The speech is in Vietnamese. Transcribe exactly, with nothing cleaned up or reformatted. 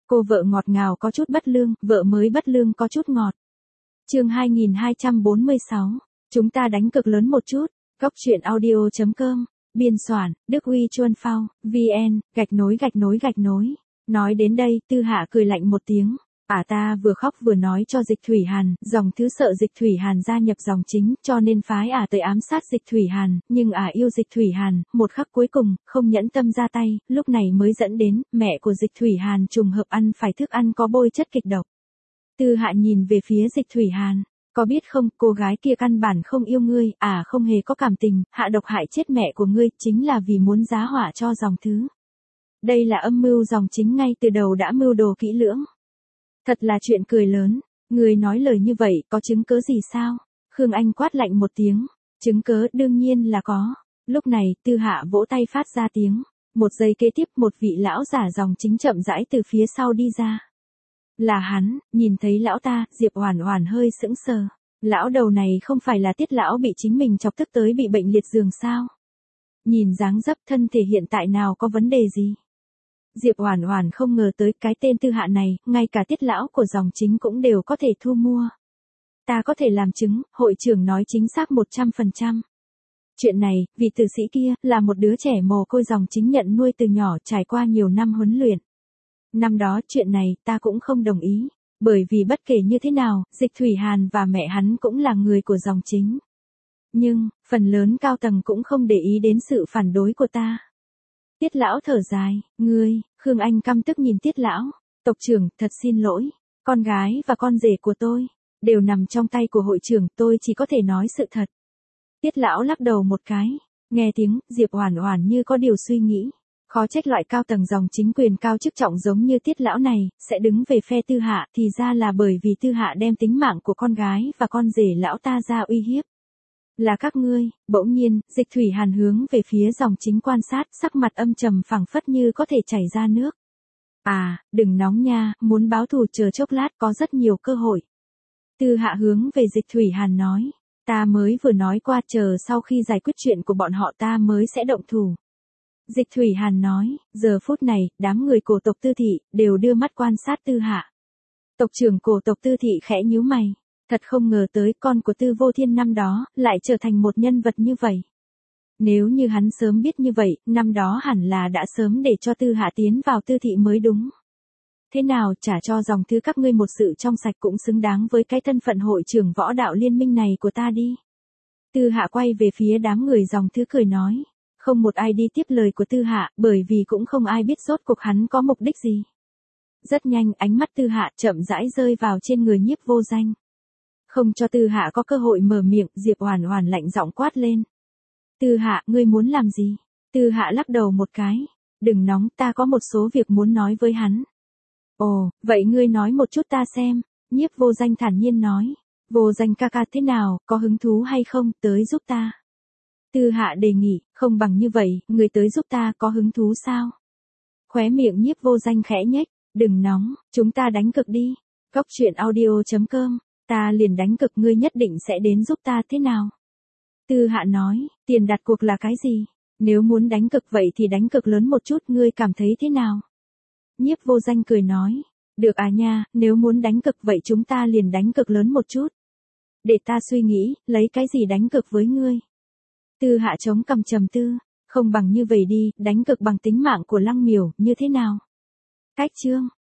Cô vợ ngọt ngào có chút bất lương, vợ mới bất lương có chút ngọt. Chương hai nghìn hai trăm bốn mươi sáu. Chúng ta đánh cực lớn một chút. Góc truyện audio chấm com. Biên soạn, Đức Huy Chuân Phao, vn, gạch nối gạch nối gạch nối. Nói đến đây, Tư Hạ cười lạnh một tiếng. Ả ta vừa khóc vừa nói cho Dịch Thủy Hàn, dòng thứ sợ Dịch Thủy Hàn gia nhập dòng chính, cho nên phái Ả tới ám sát Dịch Thủy Hàn, nhưng Ả yêu Dịch Thủy Hàn, một khắc cuối cùng, không nhẫn tâm ra tay, lúc này mới dẫn đến, mẹ của Dịch Thủy Hàn trùng hợp ăn phải thức ăn có bôi chất kịch độc. Tư Hạ nhìn về phía Dịch Thủy Hàn, có biết không, cô gái kia căn bản không yêu ngươi, Ả không hề có cảm tình, hạ độc hại chết mẹ của ngươi, chính là vì muốn giá họa cho dòng thứ. Đây là âm mưu dòng chính ngay từ đầu đã mưu đồ kỹ lưỡng. Thật là chuyện cười lớn, người nói lời như vậy có chứng cớ gì sao? Khương Anh quát lạnh một tiếng, chứng cớ đương nhiên là có. Lúc này, Tư Hạ vỗ tay phát ra tiếng, một giây kế tiếp một vị lão giả dòng chính chậm rãi từ phía sau đi ra. Là hắn, nhìn thấy lão ta, Diệp Oản Oản hơi sững sờ. Lão đầu này không phải là Tiết lão bị chính mình chọc tức tới bị bệnh liệt giường sao? Nhìn dáng dấp thân thể hiện tại nào có vấn đề gì? Diệp Oản Oản không ngờ tới cái tên Tư Hạ này, ngay cả Tiết lão của dòng chính cũng đều có thể thu mua. Ta có thể làm chứng, hội trưởng nói chính xác một trăm phần trăm. Chuyện này, vị tử sĩ kia, là một đứa trẻ mồ côi dòng chính nhận nuôi từ nhỏ trải qua nhiều năm huấn luyện. Năm đó chuyện này ta cũng không đồng ý, bởi vì bất kể như thế nào, Dịch Thủy Hàn và mẹ hắn cũng là người của dòng chính. Nhưng, phần lớn cao tầng cũng không để ý đến sự phản đối của ta. Tiết lão thở dài, ngươi, Khương Anh căm tức nhìn Tiết lão, tộc trưởng, thật xin lỗi, con gái và con rể của tôi, đều nằm trong tay của hội trưởng, tôi chỉ có thể nói sự thật. Tiết lão lắc đầu một cái, nghe tiếng, Diệp Oản Oản như có điều suy nghĩ, khó trách loại cao tầng dòng chính quyền cao chức trọng giống như Tiết lão này, sẽ đứng về phe Tư Hạ, thì ra là bởi vì Tư Hạ đem tính mạng của con gái và con rể lão ta ra uy hiếp. Là các ngươi, bỗng nhiên, Dịch Thủy Hàn hướng về phía dòng chính quan sát, sắc mặt âm trầm phẳng phất như có thể chảy ra nước. À, đừng nóng nha, muốn báo thù chờ chốc lát có rất nhiều cơ hội. Tư Hạ hướng về Dịch Thủy Hàn nói, ta mới vừa nói qua chờ sau khi giải quyết chuyện của bọn họ ta mới sẽ động thủ. Dịch Thủy Hàn nói, giờ phút này, đám người cổ tộc Tư Thị, đều đưa mắt quan sát Tư Hạ. Tộc trưởng cổ tộc Tư Thị khẽ nhíu mày. Thật không ngờ tới con của Tư Vô Thiên năm đó, lại trở thành một nhân vật như vậy. Nếu như hắn sớm biết như vậy, năm đó hẳn là đã sớm để cho Tư Hạ tiến vào Tư Thị mới đúng. Thế nào trả cho dòng thứ các ngươi một sự trong sạch cũng xứng đáng với cái thân phận hội trưởng võ đạo liên minh này của ta đi. Tư Hạ quay về phía đám người dòng thứ cười nói. Không một ai đi tiếp lời của Tư Hạ, bởi vì cũng không ai biết rốt cuộc hắn có mục đích gì. Rất nhanh ánh mắt Tư Hạ chậm rãi rơi vào trên người Nhiếp Vô Danh. Không cho Tư Hạ có cơ hội mở miệng, Diệp Oản Oản lạnh giọng quát lên. Tư Hạ, ngươi muốn làm gì? Tư Hạ lắc đầu một cái. Đừng nóng, ta có một số việc muốn nói với hắn. Ồ, vậy ngươi nói một chút ta xem. Nhiếp Vô Danh thản nhiên nói. Vô Danh ca ca thế nào, có hứng thú hay không, tới giúp ta. Tư Hạ đề nghị, không bằng như vậy, người tới giúp ta có hứng thú sao? Khóe miệng Nhiếp Vô Danh khẽ nhếch. Đừng nóng, chúng ta đánh cực đi. Góc truyện audio chấm com. Ta liền đánh cực, ngươi nhất định sẽ đến giúp ta thế nào? Tư Hạ nói, tiền đặt cuộc là cái gì? Nếu muốn đánh cực vậy thì đánh cực lớn một chút, ngươi cảm thấy thế nào? Nhiếp Vô Danh cười nói, được à nha, nếu muốn đánh cực vậy chúng ta liền đánh cực lớn một chút. Để ta suy nghĩ, lấy cái gì đánh cực với ngươi? Tư Hạ chống cằm trầm tư, không bằng như vậy đi, đánh cực bằng tính mạng của Lăng Miểu, như thế nào? Cách chương